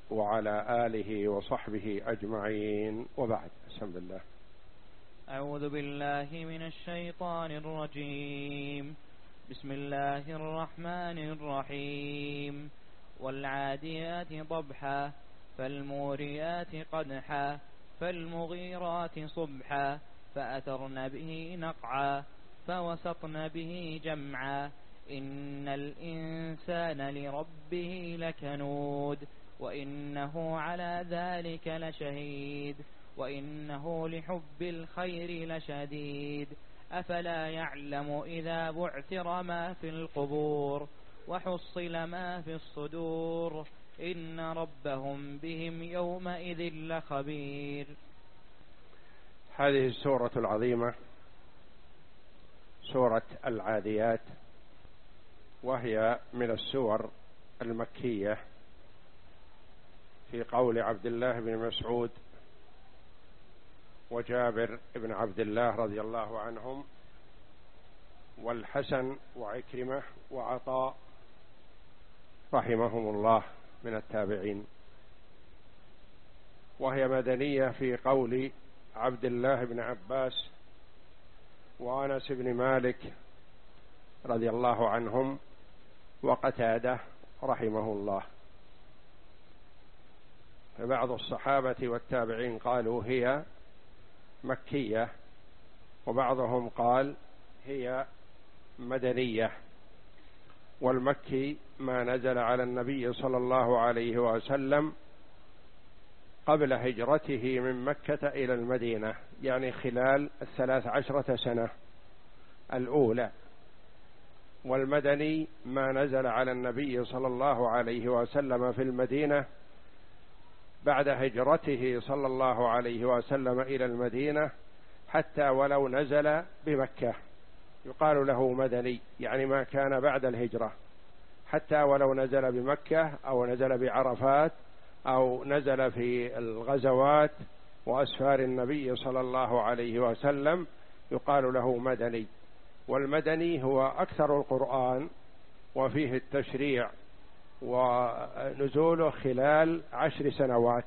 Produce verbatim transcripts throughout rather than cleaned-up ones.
وعلى آله وصحبه أجمعين، وبعد. بسم الله. أعوذ بالله من الشيطان الرجيم. بسم الله الرحمن الرحيم. والعاديات ضبحا فالموريات قدحا فالمغيرات صبحا فأثرن به نقعا فوسطن به جمعا إن الإنسان لربه لكنود وإنه على ذلك لشهيد وإنه لحب الخير لشديد أفلا يعلم إذا بعثر ما في القبور وحصل ما في الصدور إن ربهم بهم يومئذ لخبير. هذه السورة العظيمة سورة العاديات، وهي من السور المكية، في قول عبد الله بن مسعود وجابر بن عبد الله رضي الله عنهم والحسن وعكرمة وعطاء رحمهم الله من التابعين. وهي مدنية في قول عبد الله بن عباس وأنس بن مالك رضي الله عنهم وقتادة رحمه الله. فبعض الصحابة والتابعين قالوا هي مكية، وبعضهم قال هي مدنية. والمكي ما نزل على النبي صلى الله عليه وسلم قبل هجرته من مكة إلى المدينة، يعني خلال الثلاث عشرة سنة الأولى. والمدني ما نزل على النبي صلى الله عليه وسلم في المدينة بعد هجرته صلى الله عليه وسلم إلى المدينة، حتى ولو نزل بمكة يقال له مدني، يعني ما كان بعد الهجرة، حتى ولو نزل بمكة أو نزل بعرفات أو نزل في الغزوات وأسفار النبي صلى الله عليه وسلم يقال له مدني. والمدني هو أكثر القرآن وفيه التشريع ونزوله خلال عشر سنوات،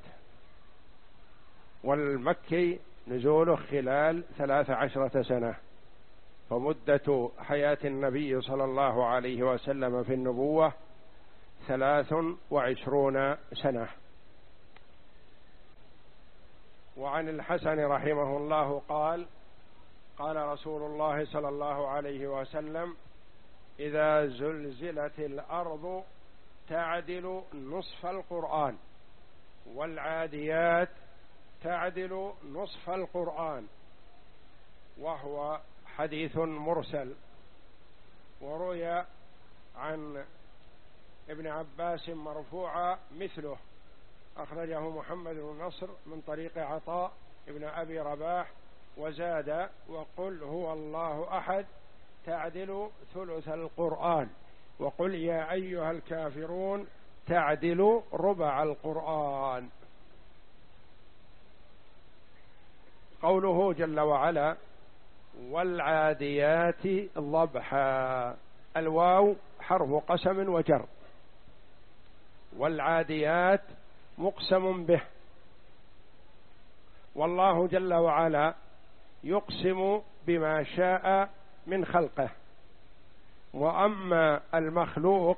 والمكي نزوله خلال ثلاث عشرة سنة. فمدة حياة النبي صلى الله عليه وسلم في النبوة ثلاث وعشرون سنة. وعن الحسن رحمه الله قال قال رسول الله صلى الله عليه وسلم: إذا زلزلت الأرض تعدل نصف القرآن، والعاديات تعدل نصف القرآن. وهو حديث مرسل، وروي عن ابن عباس مرفوعا مثله، أخرجه محمد بن نصر من طريق عطاء ابن أبي رباح، وزاد: وقل هو الله أحد تعدل ثلث القرآن، وقل يا أيها الكافرون تعدل ربع القرآن. قوله جل وعلا: والعاديات ضبحا، الواو حرف قسم وجر، والعاديات مقسم به، والله جل وعلا يقسم بما شاء من خلقه. وأما المخلوق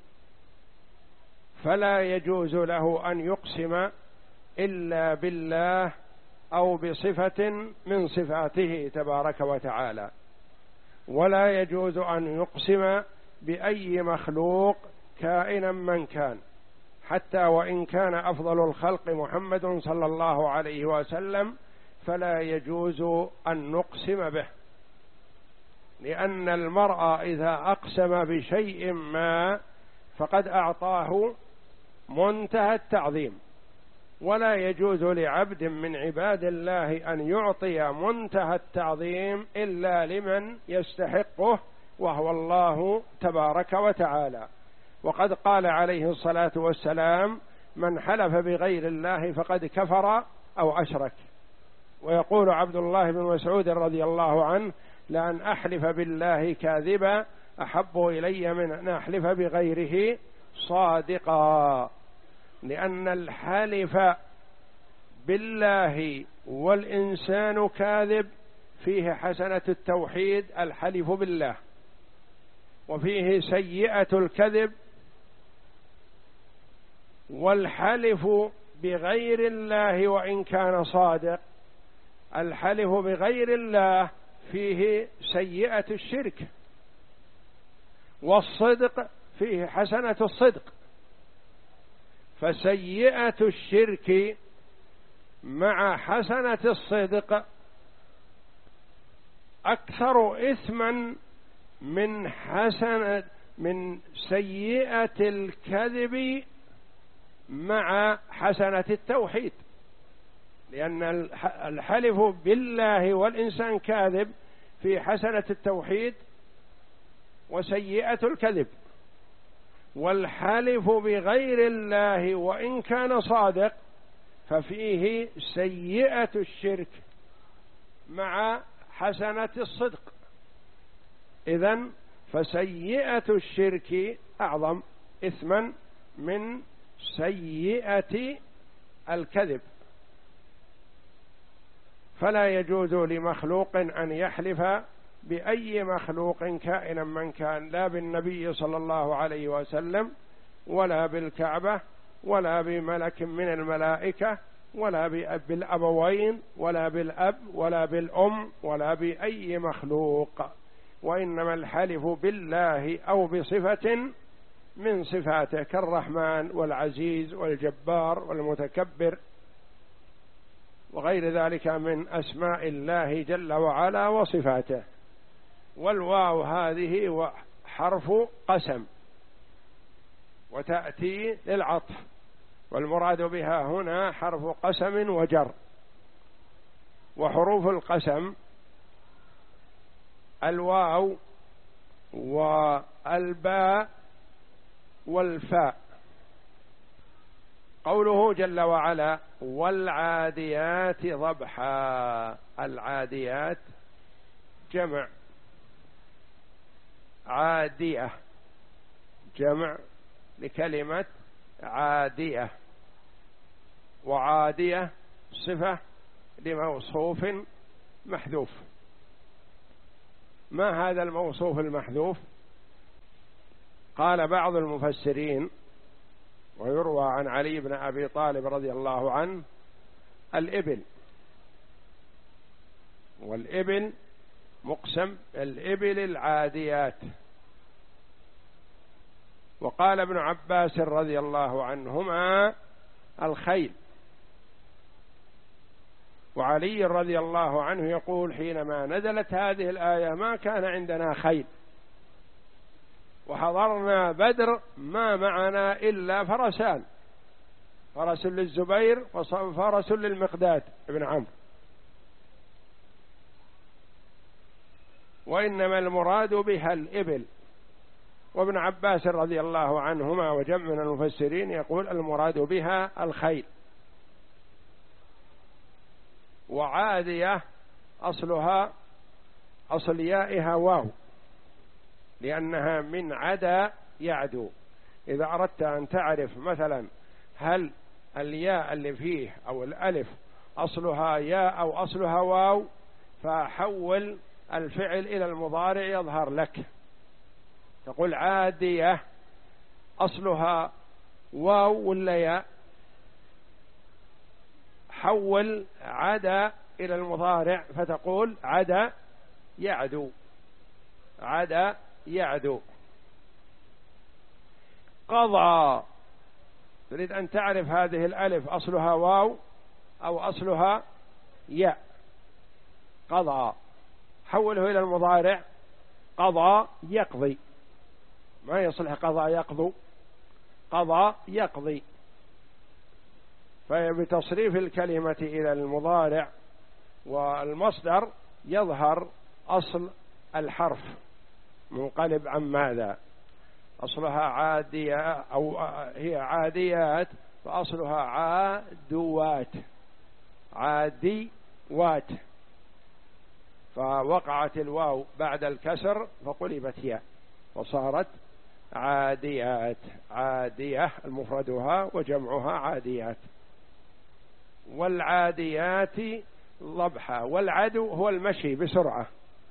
فلا يجوز له أن يقسم إلا بالله أو بصفة من صفاته تبارك وتعالى، ولا يجوز أن يقسم بأي مخلوق كائنا من كان، حتى وإن كان أفضل الخلق محمد صلى الله عليه وسلم فلا يجوز أن نقسم به، لأن المرء إذا أقسم بشيء ما فقد أعطاه منتهى التعظيم، ولا يجوز لعبد من عباد الله أن يعطي منتهى التعظيم إلا لمن يستحقه، وهو الله تبارك وتعالى. وقد قال عليه الصلاة والسلام: من حلف بغير الله فقد كفر أو أشرك. ويقول عبد الله بن مسعود رضي الله عنه: لأن أحلف بالله كاذبا أحب إلي من أن أحلف بغيره صادقا. لأن الحلف بالله والإنسان كاذب فيه حسنة التوحيد الحلف بالله، وفيه سيئة الكذب. والحلف بغير الله وإن كان صادق، الحلف بغير الله فيه سيئة الشرك، والصدق فيه حسنة الصدق. فسيئة الشرك مع حسنة الصدق أكثر إثما من حسنة من سيئة الكذب مع حسنة التوحيد، لأن الحلف بالله والإنسان كاذب في حسنة التوحيد وسيئة الكذب، والحلف بغير الله وإن كان صادق ففيه سيئة الشرك مع حسنة الصدق. إذن فسيئة الشرك أعظم إثما من سيئة الكذب. فلا يجوز لمخلوق أن يحلف بأي مخلوق كائنا من كان، لا بالنبي صلى الله عليه وسلم ولا بالكعبة ولا بملك من الملائكة ولا بالأبوين ولا بالأب ولا بالأم ولا بأي مخلوق، وإنما الحلف بالله أو بصفة من صفاته كالرحمن والعزيز والجبار والمتكبر وغير ذلك من أسماء الله جل وعلا وصفاته. والواو هذه حرف قسم وتأتي للعطف، والمراد بها هنا حرف قسم وجر. وحروف القسم الواو والباء والفاء. قوله جل وعلا والعاديات ضبحا، العاديات جمع عادية، جمع لكلمة عادية، وعادية صفة لموصوف محذوف. ما هذا الموصوف المحذوف؟ قال بعض المفسرين ويروى عن علي بن أبي طالب رضي الله عنه الإبل، والإبل مقسم الإبل العاديات. وقال ابن عباس رضي الله عنهما الخيل. وعلي رضي الله عنه يقول حينما نزلت هذه الآية ما كان عندنا خيل، وحضرنا بدر ما معنا إلا فرسان، فرس للزبير وفرس للمقداد بن عمرو، وإنما المراد بها الإبل. وابن عباس رضي الله عنهما وجمع من المفسرين يقول المراد بها الخيل. وعادية أصلها أصل يائها واو، لأنها من عدا يعدو. إذا أردت أن تعرف مثلا هل الياء اللي فيه أو الألف أصلها ياء أو أصلها واو، فحول الفعل إلى المضارع يظهر لك، تقول عادية أصلها واو ولا ياء، حول عدا إلى المضارع فتقول عدا يعدو، عدا يعدو. قضى، تريد أن تعرف هذه الألف أصلها واو أو أصلها ياء، قضى حوله إلى المضارع قضى يقضي، ما يصلح قضى يقضو، قضى يقضي. فبتصريف الكلمة إلى المضارع والمصدر يظهر أصل الحرف منقلب عن ماذا، أصلها عادية أو هي عاديات فأصلها عادوات، عاديوات، فوقعت الواو بعد الكسر فقلبت ياء وصارت عاديات، عادية المفردها وجمعها عاديات. والعاديات ضبحا. والعدو هو المشي بسرعة،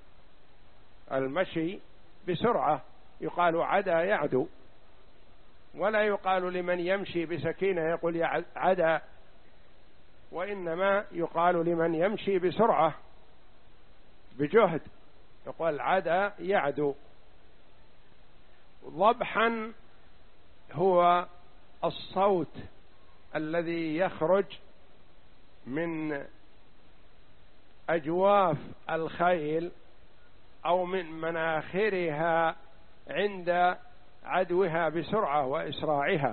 المشي بسرعة يقال عدا يعدو، ولا يقال لمن يمشي بسكينة يقول عدا، وإنما يقال لمن يمشي بسرعة بجهد يقول عدا يعدو. ضبحا هو الصوت الذي يخرج من أجواف الخيل أو من مناخرها عند عدوها بسرعة وإسراعها.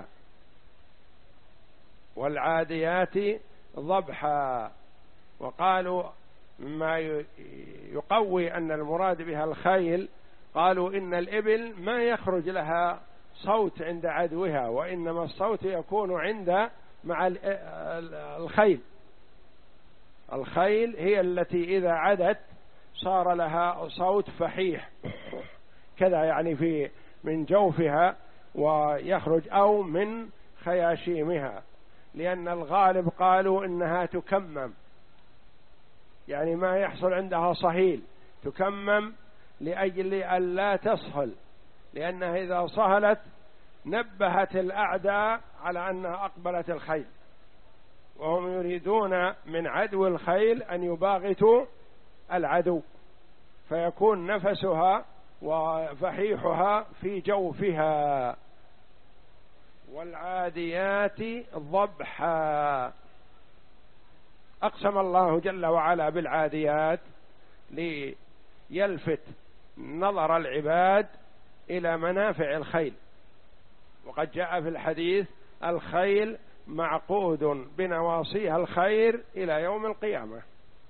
والعاديات ضبحا. وقالوا ما يقوي أن المراد بها الخيل، قالوا إن الإبل ما يخرج لها صوت عند عدوها، وإنما الصوت يكون عند مع الخيل. الخيل هي التي إذا عدت صار لها صوت فحيح كذا، يعني في من جوفها ويخرج، أو من خياشيمها، لأن الغالب قالوا إنها تكمم، يعني ما يحصل عندها صهيل، تكمم لأجل أن لا تصهل، لأنها إذا صهلت نبهت الأعداء على أنها أقبلت الخيل، وهم يريدون من عدو الخيل أن يباغتوا العدو، فيكون نفسها وفحيحها في جوفها. والعاديات ضبحا. أقسم الله جل وعلا بالعاديات ليلفت نظر العباد إلى منافع الخيل، وقد جاء في الحديث الخيل معقود بنواصيها الخير إلى يوم القيامة.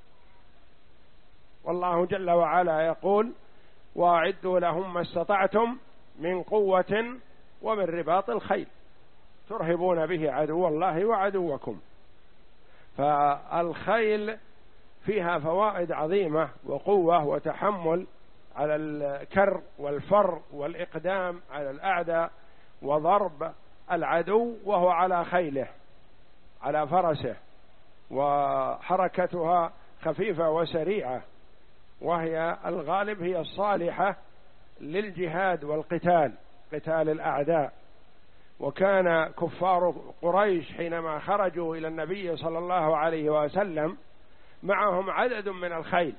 والله جل وعلا يقول وأعدوا لهم ما استطعتم من قوة ومن رباط الخيل ترهبون به عدو الله وعدوكم. فالخيل فيها فوائد عظيمة وقوة وتحمل على الكر والفر والإقدام على الأعداء وضرب العدو وهو على خيله على فرسه، وحركتها خفيفة وسريعة، وهي الغالب هي الصالحة للجهاد والقتال، قتال الأعداء. وكان كفار قريش حينما خرجوا إلى النبي صلى الله عليه وسلم معهم عدد من الخيل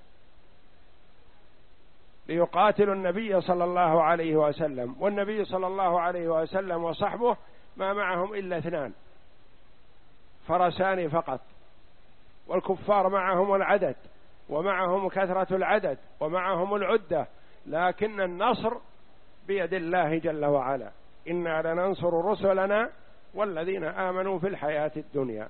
ليقاتلوا النبي صلى الله عليه وسلم، والنبي صلى الله عليه وسلم وصحبه ما معهم إلا اثنان فرسان فقط، والكفار معهم العدد ومعهم كثرة العدد ومعهم العدة، لكن النصر بيد الله جل وعلا. إنا لننصر رسلنا والذين آمنوا في الحياة الدنيا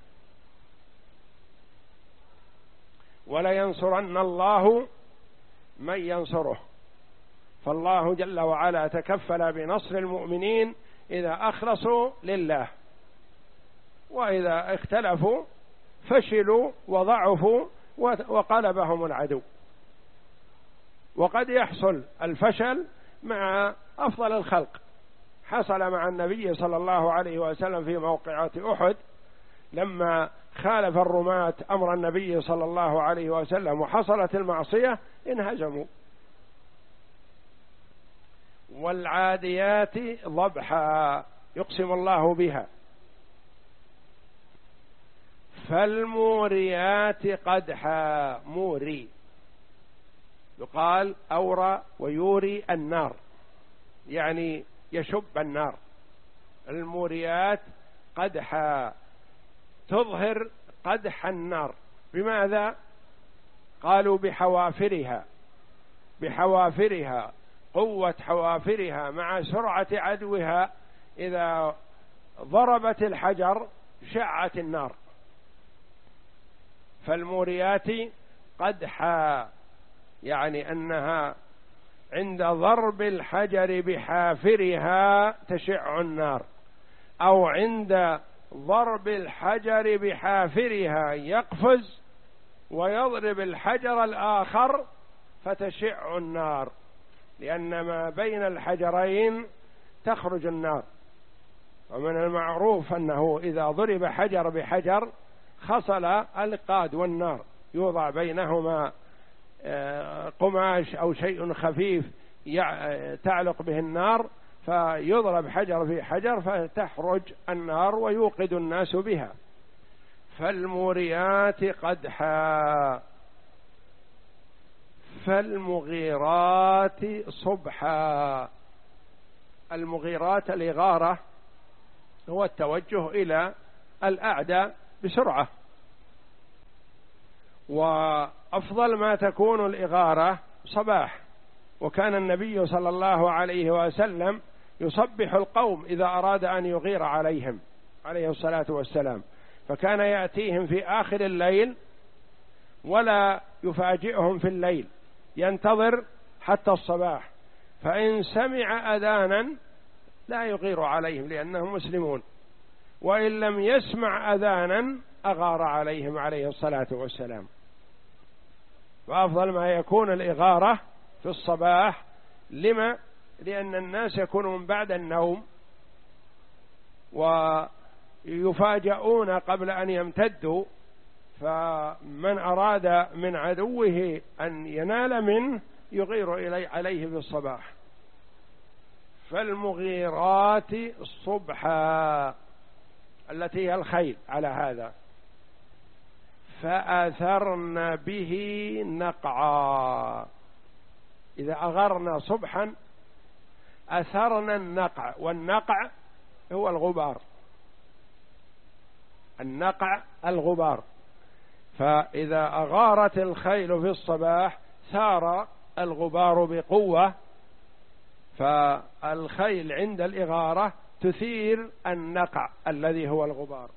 ولينصرن الله من ينصره. فالله جل وعلا تكفل بنصر المؤمنين إذا أخلصوا لله، وإذا اختلفوا فشلوا وضعفوا وقلبهم العدو. وقد يحصل الفشل مع أفضل الخلق، حصل مع النبي صلى الله عليه وسلم في موقعة أحد لما خالف الرماة أمر النبي صلى الله عليه وسلم وحصلت المعصية انهزموا. والعاديات ضبحا يقسم الله بها. فالموريات قدحا. موري يقال أورى ويوري النار، يعني يشب النار. الموريات قدحا تظهر قدح النار. بماذا؟ قالوا بحوافرها، بحوافرها، قوة حوافرها مع سرعة عدوها، إذا ضربت الحجر شعت النار. فالموريات قدحا يعني أنها عند ضرب الحجر بحافرها تشع النار، أو عند ضرب الحجر بحافرها يقفز ويضرب الحجر الآخر فتشع النار، لأن ما بين الحجرين تخرج النار. ومن المعروف أنه إذا ضرب حجر بحجر خصل القاد والنار، يوضع بينهما قماش أو شيء خفيف تعلق به النار، فيضرب حجر في حجر فتخرج النار ويوقد الناس بها. فالموريات قدحا فالمغيرات صبحا. المغيرات الإغارة هو التوجه إلى الأعداء بسرعة، وأفضل ما تكون الإغارة صباح، وكان النبي صلى الله عليه وسلم يصبح القوم إذا أراد أن يغير عليهم عليه الصلاة والسلام، فكان يأتيهم في آخر الليل ولا يفاجئهم في الليل، ينتظر حتى الصباح، فإن سمع أذانا لا يغير عليهم لأنهم مسلمون، وإن لم يسمع أذانا أغار عليهم عليه الصلاة والسلام. وأفضل ما يكون الإغارة في الصباح. لما؟ لأن الناس يكونون بعد النوم ويفاجؤون قبل أن يمتدوا، فمن أراد من عدوه أن ينال منه يغير إلي عليه في الصباح. فالمغيرات صبحا التي هي الخيل على هذا. فأثرن به نقعا، إذا أغرنا صبحا أثرنا النقع، والنقع هو الغبار، النقع الغبار. فإذا أغارت الخيل في الصباح ثار الغبار بقوة، فالخيل عند الإغارة تثير النقع الذي هو الغبار.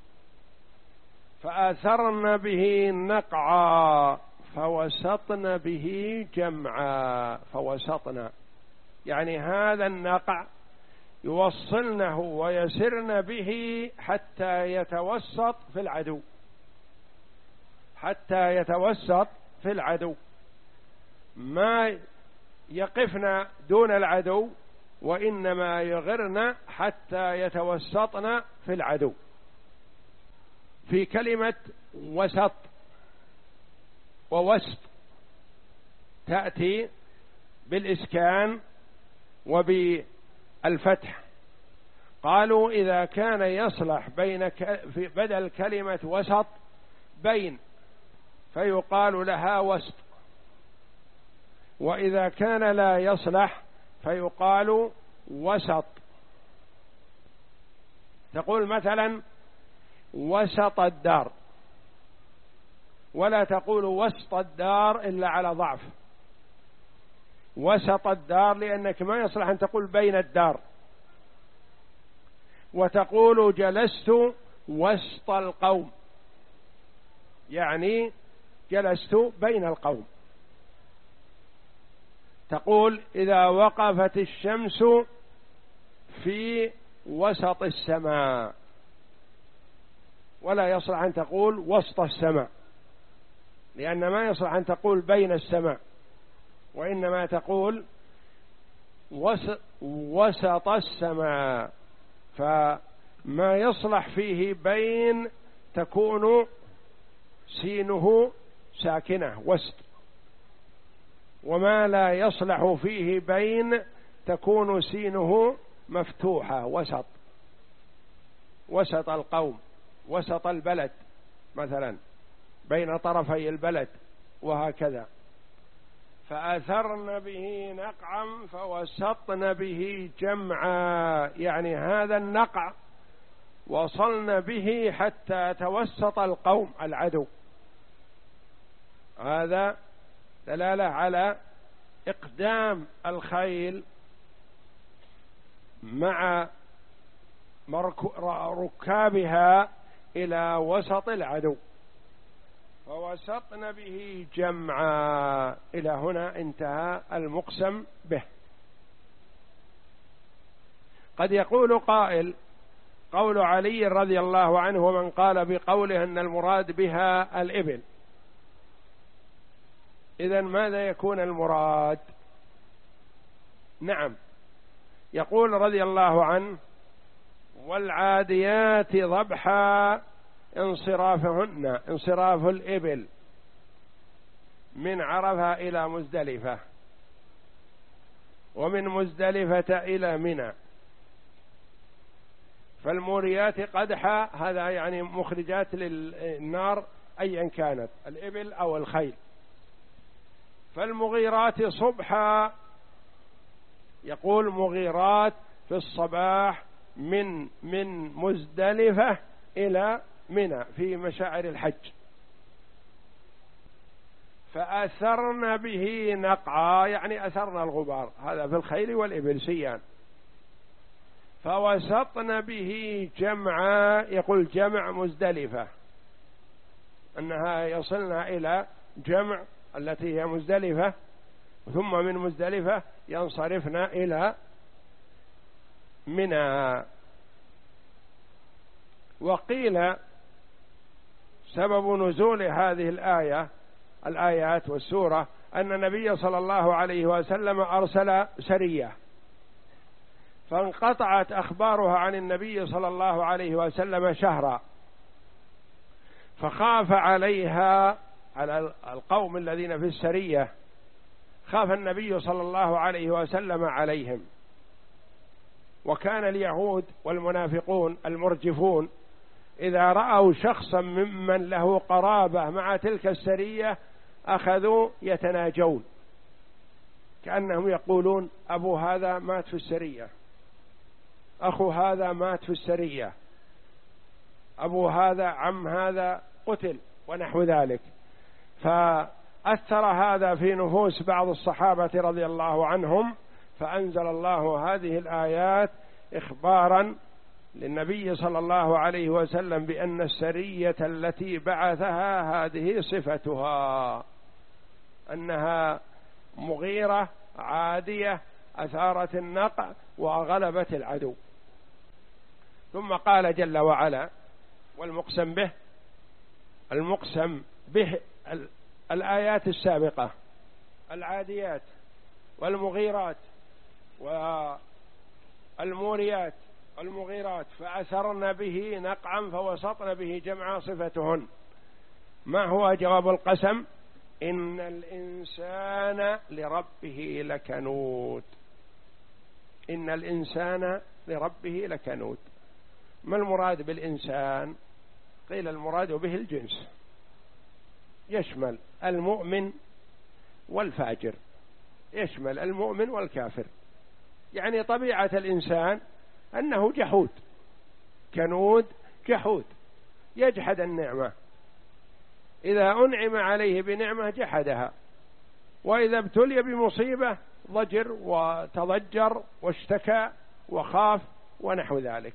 فأثرن به نقعا فوسطن به جمعا. فوسطن يعني هذا النقع يوصلنه ويسرن به حتى يتوسط في العدو، حتى يتوسط في العدو، ما يقفن دون العدو، وإنما يغرن حتى يتوسطن في العدو. في كلمة وسط ووسط تأتي بالإسكان وبالفتح. قالوا إذا كان يصلح بين ك... في بدل كلمة وسط بين فيقال لها وسط، وإذا كان لا يصلح فيقال وسط. تقول مثلا وسط الدار، ولا تقول وسط الدار إلا على ضعف. وسط الدار لأنك ما يصلح أن تقول بين الدار. وتقول جلست وسط القوم، يعني جلست بين القوم. تقول إذا وقفت الشمس في وسط السماء، ولا يصلح أن تقول وسط السماء، لأن ما يصلح أن تقول بين السماء، وإنما تقول وسط السماء. فما يصلح فيه بين تكون سينه ساكنة وسط، وما لا يصلح فيه بين تكون سينه مفتوحة وسط. وسط القوم، وسط البلد مثلا، بين طرفي البلد، وهكذا. فأثرن به نقعا فوسطن به جمعا، يعني هذا النقع وصلن به حتى توسط القوم العدو. هذا دلالة على إقدام الخيل مع ركابها إلى وسط العدو. فوسطن به جمعا. إلى هنا انتهى المقسم به. قد يقول قائل قول علي رضي الله عنه ومن قال بقوله أن المراد بها الإبل، إذن ماذا يكون المراد؟ نعم، يقول رضي الله عنه: والعاديات ضبحا انصرافهن، انصراف الإبل من عرفة إلى مزدلفة، ومن مزدلفة إلى منى. فالموريات قدحا، هذا يعني مخرجات للنار أيا كانت، الإبل أو الخيل. فالمغيرات صبحا، يقول مغيرات في الصباح من من مزدلفة إلى منى في مشاعر الحج. فأثرن به نقعا، يعني أثرن الغبار، هذا في الخيل والإبل سيان. فوسطن به جمعا، يقول جمع مزدلفة، أنها يصلنا إلى جمع التي هي مزدلفة، ثم من مزدلفة ينصرفن إلى منى. وقيل سبب نزول هذه الآية الآيات والسورة أن النبي صلى الله عليه وسلم أرسل سرية، فانقطعت أخبارها عن النبي صلى الله عليه وسلم شهرا، فخاف عليها، على القوم الذين في السرية، خاف النبي صلى الله عليه وسلم عليهم. وكان اليهود والمنافقون المرجفون إذا رأوا شخصا ممن له قرابة مع تلك السرية أخذوا يتناجون، كأنهم يقولون: أبو هذا مات في السرية، أخو هذا مات في السرية، أبو هذا عم هذا قتل، ونحو ذلك. فأثر هذا في نفوس بعض الصحابة رضي الله عنهم، فأنزل الله هذه الآيات إخبارا للنبي صلى الله عليه وسلم بأن السرية التي بعثها هذه صفتها، أنها مغيرة عادية أثارت النقع وغلبت العدو. ثم قال جل وعلا: والمقسم به، المقسم به الآيات السابقة، العاديات والمغيرات والموريات والمغيرات، فأثرن به نقعا فوسطن به جمعا صفتهن. ما هو جواب القسم؟ إن الإنسان لربه لكنود، إن الإنسان لربه لكنود. ما المراد بالإنسان؟ قيل المراد به الجنس، يشمل المؤمن والفاجر، يشمل المؤمن والكافر. يعني طبيعة الإنسان أنه جحود، كنود جحود، يجحد النعمة، إذا أنعم عليه بنعمة جحدها، وإذا ابتلي بمصيبة ضجر وتضجر واشتكى وخاف ونحو ذلك.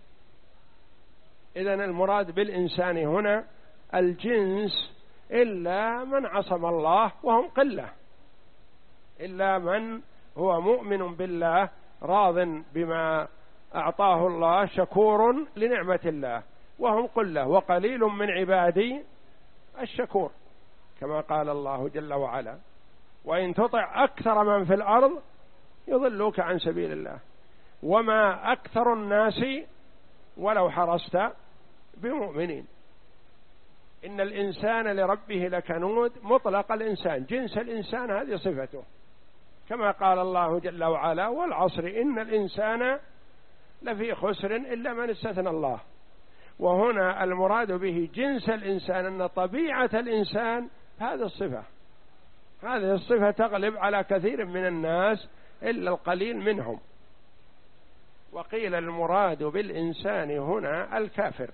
إذن المراد بالإنسان هنا الجنس، إلا من عصم الله وهم قلة، إلا من هو مؤمن بالله راض بما أعطاه الله شكور لنعمة الله، وهم قلة، وقليل من عبادي الشكور، كما قال الله جل وعلا: وإن تطع أكثر من في الأرض يضلوك عن سبيل الله وما أكثر الناس ولو حرصت بمؤمنين. إن الإنسان لربه لكنود، مطلق الإنسان، جنس الإنسان هذه صفته، كما قال الله جل وعلا: والعصر إن الإنسان لفي خسر إلا من استثنى الله. وهنا المراد به جنس الإنسان، أن طبيعة الإنسان هذه الصفة، هذه الصفة تغلب على كثير من الناس إلا القليل منهم. وقيل المراد بالإنسان هنا الكافر،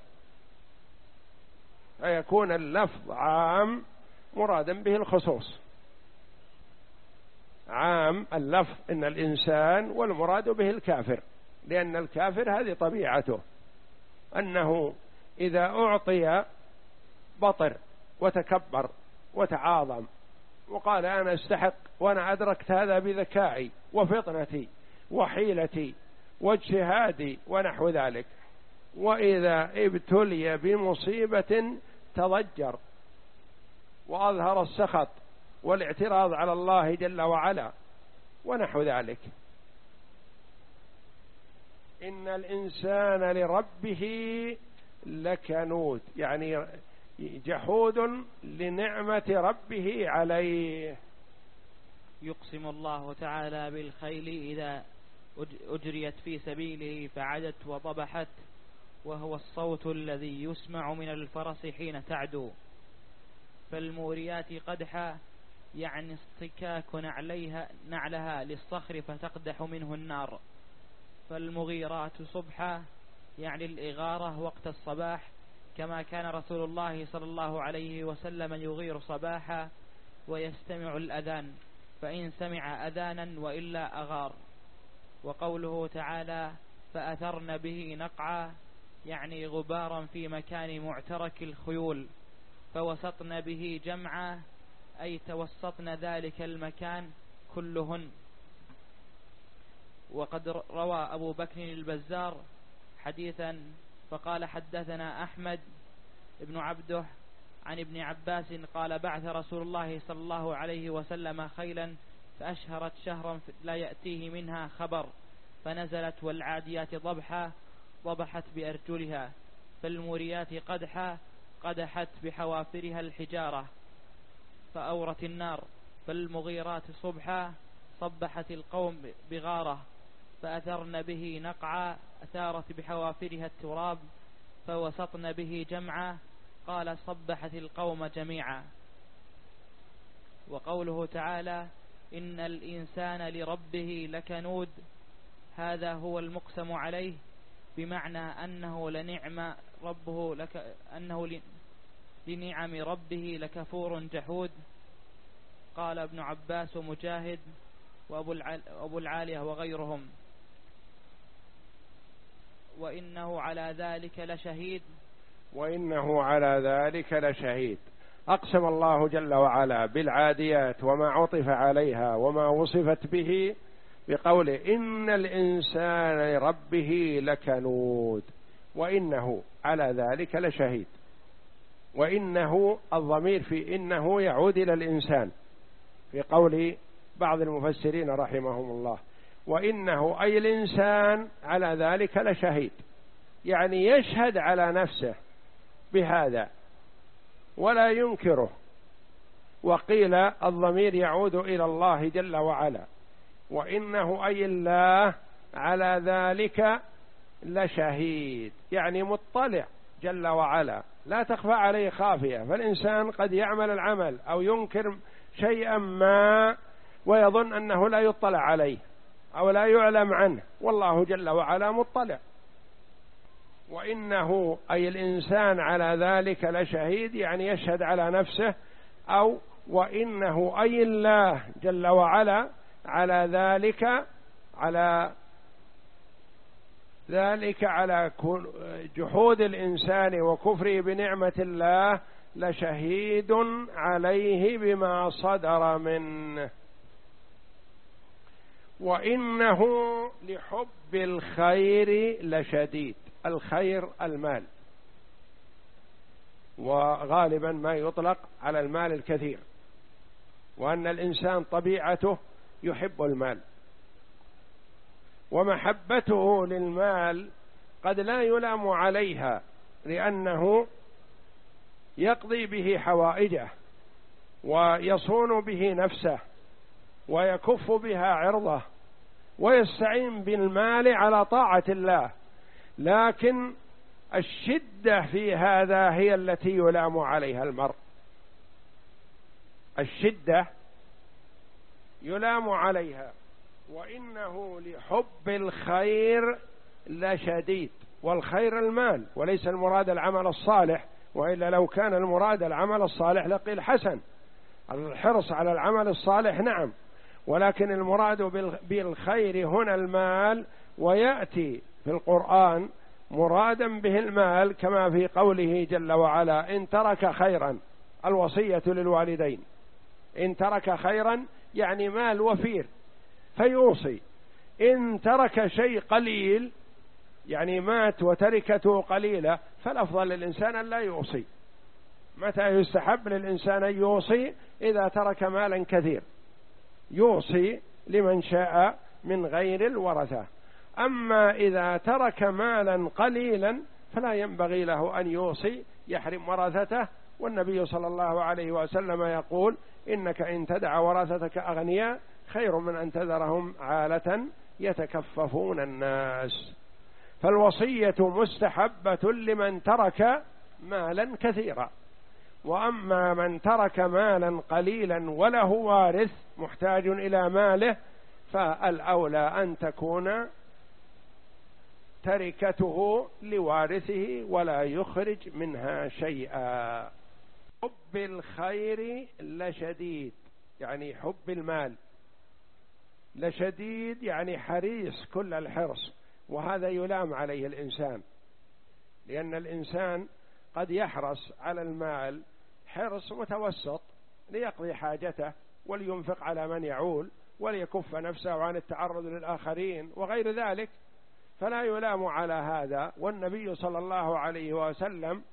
فيكون اللفظ عام مرادا به الخصوص، عام اللفظ إن الإنسان والمراد به الكافر، لأن الكافر هذه طبيعته، أنه إذا أعطي بطر وتكبر وتعاظم وقال أنا استحق وأنا أدركت هذا بذكائي وفطنتي وحيلتي واجتهادي ونحو ذلك، وإذا ابتلي بمصيبة تضجر وأظهر السخط والاعتراض على الله جل وعلا ونحو ذلك. إن الإنسان لربه لكنود، يعني جحود لنعمة ربه عليه. يقسم الله تعالى بالخيل إذا أجريت في سبيله فعدت وضبحت، وهو الصوت الذي يسمع من الفرس حين تعدو. فالموريات قدحا يعني اصطكاك نعليها نعلها للصخر فتقدح منه النار. فالمغيرات صبحا يعني الإغارة وقت الصباح، كما كان رسول الله صلى الله عليه وسلم يغير صباحا ويستمع الأذان، فإن سمع أذانا وإلا أغار. وقوله تعالى فأثرن به نقعا يعني غبارا في مكان معترك الخيول، فوسطن به جمعا أي توسطن ذلك المكان كلهن. وقد روى أبو بكر البزار حديثا فقال حدثنا أحمد ابن عبده عن ابن عباس قال بعث رسول الله صلى الله عليه وسلم خيلا فأشهرت شهرا لا يأتيه منها خبر، فنزلت والعاديات ضبحا ضبحت بأرجلها، فالموريات قدحا قدحت بحوافرها الحجارة فأورت النار، فالمغيرات صبحا صبحت القوم بغارة، فأثرن به نقعا أثارت بحوافرها التراب، فوسطن به جمعا قال صبحت القوم جميعا. وقوله تعالى إن الإنسان لربه لكنود، هذا هو المقسم عليه، بمعنى أنه لنعم ربه لك أنه لنعم ربه لكفور جحود. قال ابن عباس ومجاهد وأبو العالية وغيرهم. وإنه على ذلك لشهيد، وإنه على ذلك لشهيد. أقسم الله جل وعلا بالعاديات وما عطف عليها وما وصفت به بقوله إن الإنسان لربه لكنود، وإنه على ذلك لشهيد. وإنه الضمير في إنه يعود إلى الإنسان في قول بعض المفسرين رحمهم الله، وإنه أي الإنسان على ذلك لشهيد، يعني يشهد على نفسه بهذا ولا ينكره. وقيل الضمير يعود إلى الله جل وعلا، وإنه أي الله على ذلك لشهيد، يعني مطلع جل وعلا لا تخفى عليه خافية. فالإنسان قد يعمل العمل أو ينكر شيئا ما ويظن أنه لا يطلع عليه أو لا يعلم عنه، والله جل وعلا مطلع. وإنه أي الإنسان على ذلك لشهيد، يعني يشهد على نفسه، أو وإنه أي الله جل وعلا على ذلك على ذلك على جحود الإنسان وكفره بنعمة الله لشهيد عليه بما صدر منه. وإنه لحب الخير لشديد. الخير المال، وغالبا ما يطلق على المال الكثير، وأن الإنسان طبيعته يحب المال، ومحبته للمال قد لا يلام عليها، لأنه يقضي به حوائجه ويصون به نفسه ويكف بها عرضه ويستعين بالمال على طاعة الله. لكن الشدة في هذا هي التي يلام عليها المرء، الشدة يلام عليها. وإنه لحب الخير لشديد، والخير المال وليس المراد العمل الصالح، وإلا لو كان المراد العمل الصالح لقيل حسن، الحرص على العمل الصالح نعم، ولكن المراد بالخير هنا المال. ويأتي في القرآن مرادا به المال كما في قوله جل وعلا إن ترك خيرا، الوصية للوالدين، إن ترك خيرا يعني مال وفير فيوصي. إن ترك شيء قليل يعني مات وتركته قليلة، فالأفضل للإنسان أن لا يوصي. متى يستحب للإنسان أن يوصي؟ إذا ترك مالا كثير يوصي لمن شاء من غير الورثة. أما إذا ترك مالا قليلا فلا ينبغي له أن يوصي يحرم ورثته، والنبي صلى الله عليه وسلم يقول إنك إن تدع ورثتك أغنياء خير من أن تذرهم عالة يتكففون الناس. فالوصية مستحبة لمن ترك مالا كثيرا، وأما من ترك مالا قليلا وله وارث محتاج إلى ماله فالأولى أن تكون تركته لوارثه ولا يخرج منها شيئا. حب الخير لشديد، يعني حب المال لشديد، يعني حريص كل الحرص، وهذا يلام عليه الإنسان، لأن الإنسان قد يحرص على المال حرص متوسط ليقضي حاجته ولينفق على من يعول وليكف نفسه عن التعرض للآخرين وغير ذلك، فلا يلام على هذا. والنبي صلى الله عليه وسلم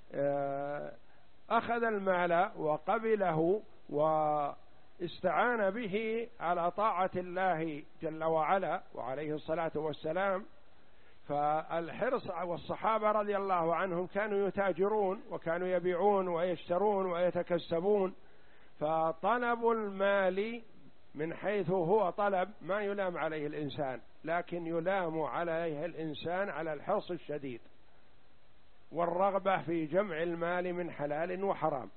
أخذ المال وقبله واستعان به على طاعة الله جل وعلا وعليه الصلاة والسلام. فالحرص، والصحابة رضي الله عنهم كانوا يتاجرون وكانوا يبيعون ويشترون ويتكسبون، فطلب المال من حيث هو طلب ما يلام عليه الإنسان، لكن يلام عليه الإنسان على الحرص الشديد والرغبة في جمع المال من حلال وحرام.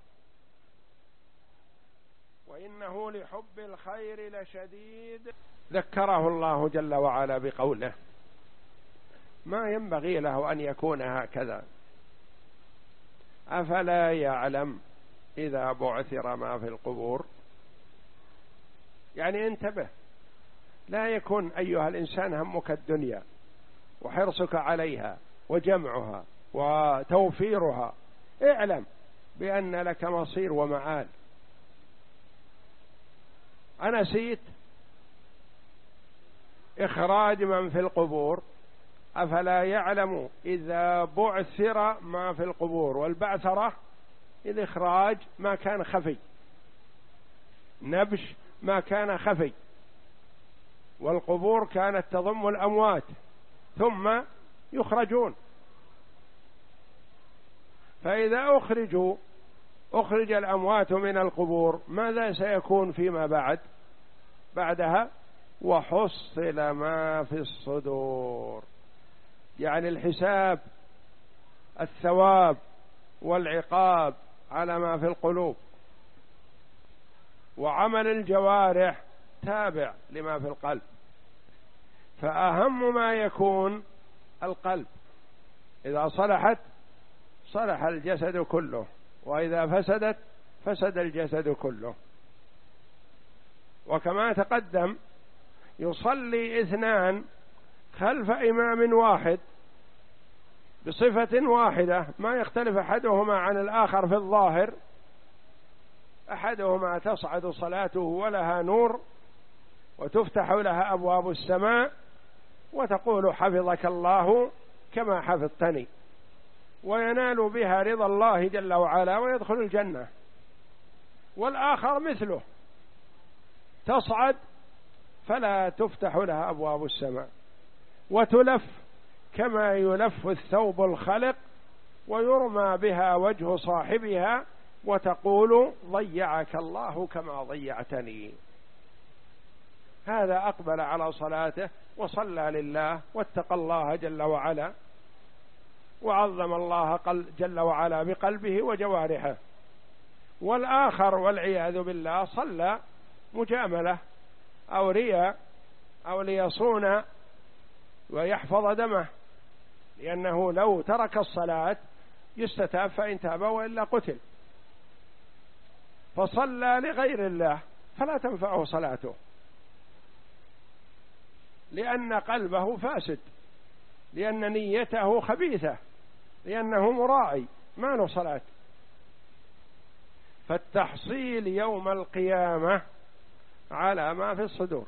وإنه لحب الخير لشديد، ذكره الله جل وعلا بقوله ما ينبغي له أن يكون هكذا. أفلا يعلم إذا بعثر ما في القبور، يعني انتبه، لا يكون أيها الإنسان همك الدنيا وحرصك عليها وجمعها وتوفيرها، اعلم بأن لك مصير ومآل. أنسيت إخراج من في القبور؟ أفلا يعلم إذا بعثر ما في القبور، والبعثرة الإخراج ما كان خفي، نبش ما كان خفي، والقبور كانت تضم الأموات ثم يخرجون. فإذا أخرجوا أخرج الأموات من القبور ماذا سيكون فيما بعد بعدها؟ وحصل ما في الصدور، يعني الحساب، الثواب والعقاب على ما في القلوب، وعمل الجوارح تابع لما في القلب. فأهم ما يكون القلب، إذا صلحت صلح الجسد كله، وإذا فسدت فسد الجسد كله. وكما تقدم يصلي اثنان خلف إمام واحد بصفة واحدة ما يختلف أحدهما عن الآخر في الظاهر، أحدهما تصعد صلاته ولها نور وتفتح لها أبواب السماء وتقول حفظك الله كما حفظتني، وينال بها رضا الله جل وعلا ويدخل الجنة. والآخر مثله تصعد فلا تفتح لها أبواب السماء وتلف كما يلف الثوب الخلق ويرمى بها وجه صاحبها وتقول ضيعك الله كما ضيعتني. هذا أقبل على صلاته وصلى لله واتقى الله جل وعلا وعظم الله جل وعلا بقلبه وجوارحه. والآخر والعياذ بالله صلى مجاملة أو رياء أو ليصون ويحفظ دمه، لأنه لو ترك الصلاة يستتاب فإن تاب وإلا قتل، فصلى لغير الله فلا تنفعه صلاته، لأن قلبه فاسد، لأن نيته خبيثة، لأنه مراعي ما له صلاة. فالتحصيل يوم القيامة على ما في الصدور،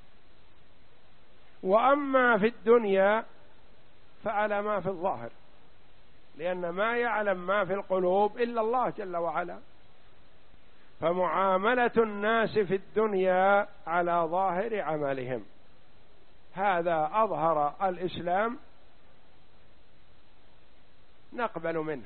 وأما في الدنيا فعلى ما في الظاهر، لأن ما يعلم ما في القلوب إلا الله جل وعلا. فمعاملة الناس في الدنيا على ظاهر عملهم، هذا أظهر الإسلام نقبل منه.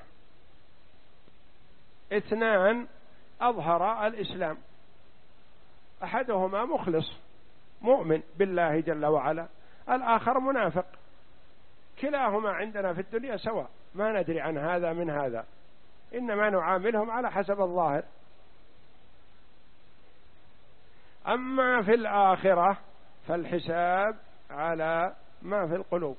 اثنان أظهر الإسلام، أحدهما مخلص مؤمن بالله جل وعلا، الآخر منافق، كلاهما عندنا في الدنيا سواء، ما ندري عن هذا من هذا، إنما نعاملهم على حسب الظاهر. أما في الآخرة فالحساب على ما في القلوب،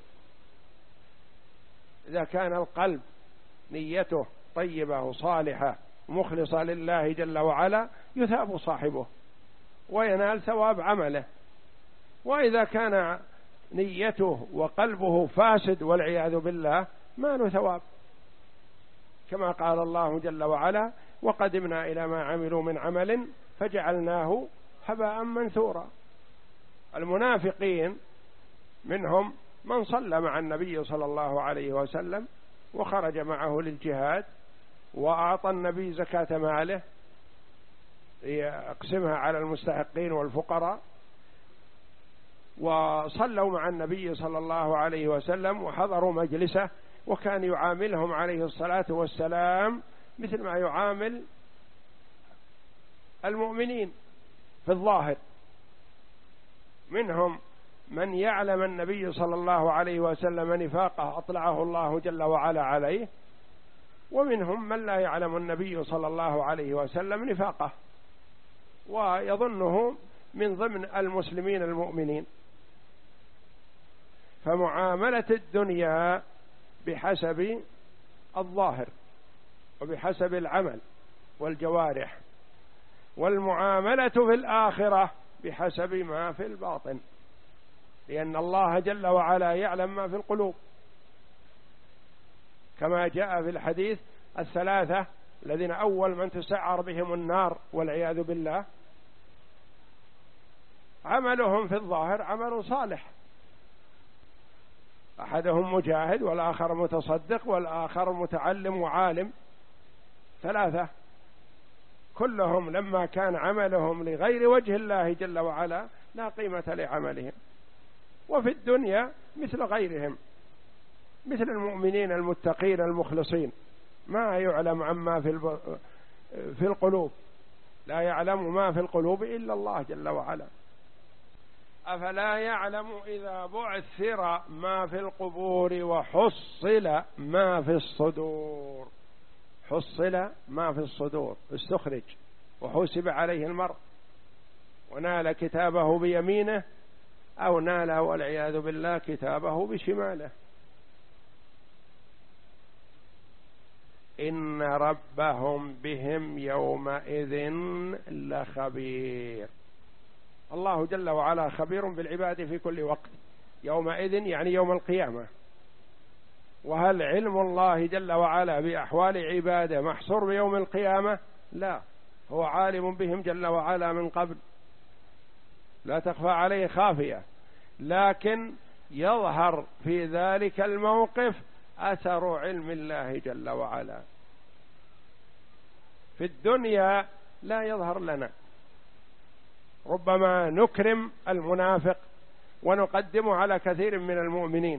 إذا كان القلب نيته طيبة وصالحة مخلصة لله جل وعلا يثاب صاحبه وينال ثواب عمله، وإذا كان نيته وقلبه فاسد والعياذ بالله ما له ثواب، كما قال الله جل وعلا: وقدمنا إلى ما عملوا من عمل فجعلناه هباء منثورا. المنافقين منهم من صلى مع النبي صلى الله عليه وسلم وخرج معه للجهاد وأعطى النبي زكاة ماله يقسمها على المستحقين والفقراء، وصلوا مع النبي صلى الله عليه وسلم وحضروا مجلسه، وكان يعاملهم عليه الصلاة والسلام مثل ما يعامل المؤمنين في الظاهر. منهم من يعلم النبي صلى الله عليه وسلم نفاقه أطلعه الله جل وعلا عليه، ومنهم من لا يعلم النبي صلى الله عليه وسلم نفاقه ويظنه من ضمن المسلمين المؤمنين. فمعاملة الدنيا بحسب الظاهر وبحسب العمل والجوارح، والمعاملة في الآخرة بحسب ما في الباطن، لأن الله جل وعلا يعلم ما في القلوب، كما جاء في الحديث: الثلاثة الذين أول من تسعر بهم النار والعياذ بالله عملهم في الظاهر عمل صالح، أحدهم مجاهد والآخر متصدق والآخر متعلم وعالم، ثلاثة كلهم لما كان عملهم لغير وجه الله جل وعلا لا قيمة لعملهم، وفي الدنيا مثل غيرهم، مثل المؤمنين المتقين المخلصين، ما يعلم عما في في القلوب، لا يعلم ما في القلوب إلا الله جل وعلا. أفلا يعلم إذا بعثر ما في القبور وحصل ما في الصدور. حصل ما في الصدور، استخرج وحسب عليه المرء ونال كتابه بيمينه أو نال والعياذ بالله كتابه بشماله. إن ربهم بهم يومئذ لخبير. الله جل وعلا خبير بالعباد في كل وقت، يومئذ يعني يوم القيامة. وهل علم الله جل وعلا بأحوال عباده محصور بيوم القيامة؟ لا، هو عالم بهم جل وعلا من قبل، لا تخفى عليه خافية، لكن يظهر في ذلك الموقف أثر علم الله جل وعلا. في الدنيا لا يظهر لنا، ربما نكرم المنافق ونقدمه على كثير من المؤمنين،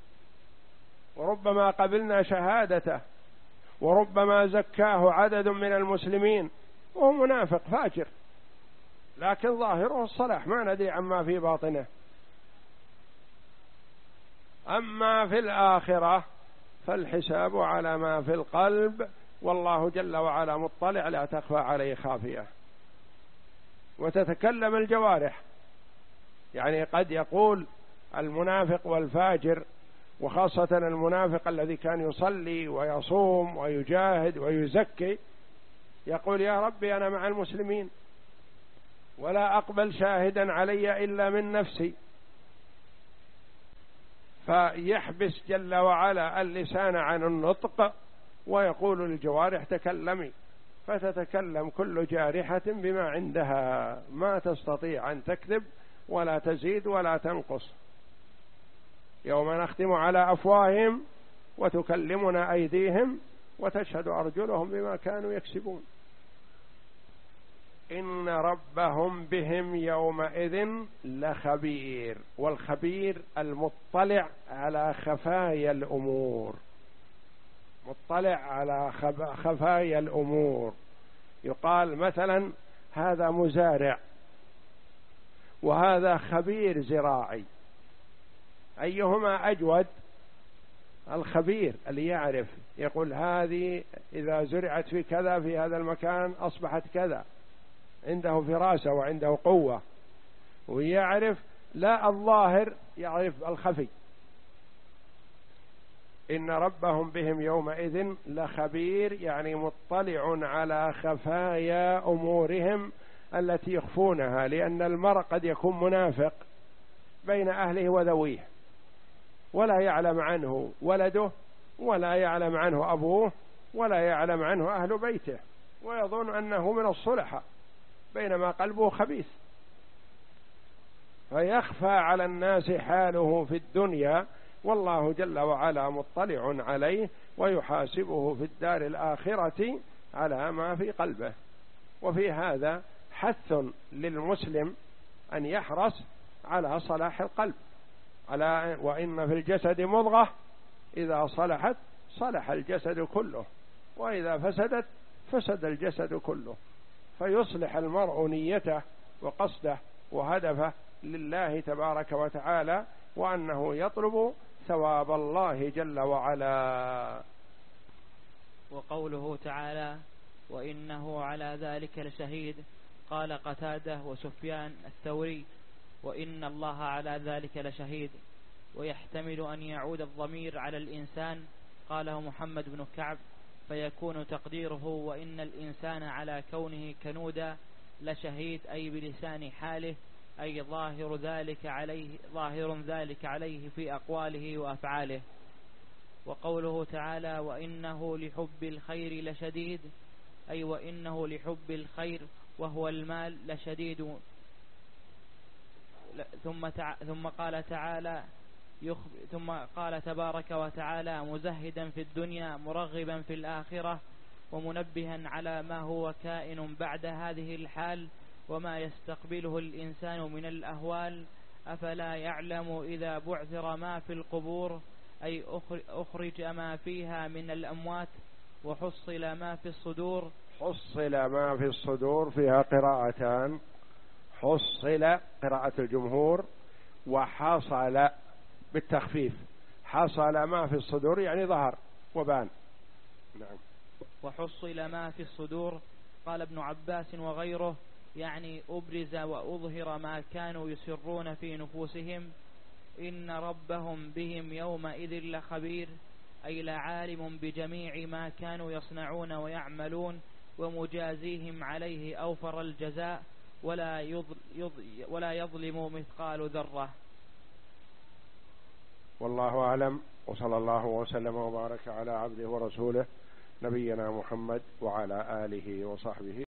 وربما قبلنا شهادته، وربما زكاه عدد من المسلمين وهو منافق فاجر، لكن ظاهره الصلاح، ما ندري عما في باطنه. أما في الآخرة فالحساب على ما في القلب، والله جل وعلا مطلع لا تخفى عليه خافية. وتتكلم الجوارح، يعني قد يقول المنافق والفاجر، وخاصة المنافق الذي كان يصلي ويصوم ويجاهد ويزكي، يقول: يا ربي أنا مع المسلمين ولا أقبل شاهدا علي إلا من نفسي، فيحبس جل وعلا اللسان عن النطق ويقول للجوارح: تكلمي، فتتكلم كل جارحة بما عندها، ما تستطيع أن تكذب ولا تزيد ولا تنقص. يوم نختم على أفواههم وتكلمنا أيديهم وتشهد أرجلهم بما كانوا يكسبون. إن ربهم بهم يومئذ لخبير، والخبير المطلع على خفايا الأمور، مطلع على خفايا الأمور. يقال مثلا هذا مزارع وهذا خبير زراعي، أيهما أجود؟ الخبير اللي يعرف، يقول هذه إذا زرعت في كذا في هذا المكان أصبحت كذا، عنده فراسة وعنده قوة ويعرف، لا الظاهر، يعرف الخفي. إن ربهم بهم يومئذ لخبير، يعني مطلع على خفايا أمورهم التي يخفونها، لأن المرء قد يكون منافق بين أهله وذويه، ولا يعلم عنه ولده، ولا يعلم عنه أبوه، ولا يعلم عنه أهل بيته، ويظن أنه من الصلحاء بينما قلبه خبيث، فيخفى على الناس حاله في الدنيا، والله جل وعلا مطلع عليه ويحاسبه في الدار الآخرة على ما في قلبه. وفي هذا حث للمسلم أن يحرص على صلاح القلب، على وإن في الجسد مضغة إذا صلحت صلح الجسد كله، وإذا فسدت فسد الجسد كله. فيصلح المرء نيته وقصده وهدفه لله تبارك وتعالى، وأنه يطلب ثواب الله جل وعلا. وقوله تعالى وإنه على ذلك لشهيد، قال قتادة وسفيان الثوري وإن الله على ذلك لشهيد، ويحتمل أن يعود الضمير على الإنسان، قاله محمد بن كعب، فيكون تقديره وإن الإنسان على كونه كنودا لشهيد، أي بلسان حاله، أي ظاهر ذلك عليه ظاهر ذلك عليه في أقواله وأفعاله. وقوله تعالى وإنه لحب الخير لشديد، أي وإنه لحب الخير وهو المال لشديد. ثم تع... ثم قال تعالى يخب... ثم قال تبارك وتعالى مزهدا في الدنيا مرغبا في الآخرة، ومنبها على ما هو كائن بعد هذه الحال وما يستقبله الإنسان من الأهوال. أفلا يعلم إذا بعثر ما في القبور، أي أخرج ما فيها من الأموات، وحصل ما في الصدور. حصل ما في الصدور فيها قراءتان، حصل قراءة الجمهور، وحصل بالتخفيف، حصل ما في الصدور يعني ظهر وبان. نعم. وحصل ما في الصدور، قال ابن عباس وغيره، يعني أبرز وأظهر ما كانوا يسرون في نفوسهم. إن ربهم بهم يومئذ لخبير، أي لعالم بجميع ما كانوا يصنعون ويعملون، ومجازيهم عليه أوفر الجزاء، ولا يظل ولا يظلم مثقال ذرة. والله أعلم، وصلى الله وسلم وبارك على عبده ورسوله نبينا محمد وعلى آله وصحبه.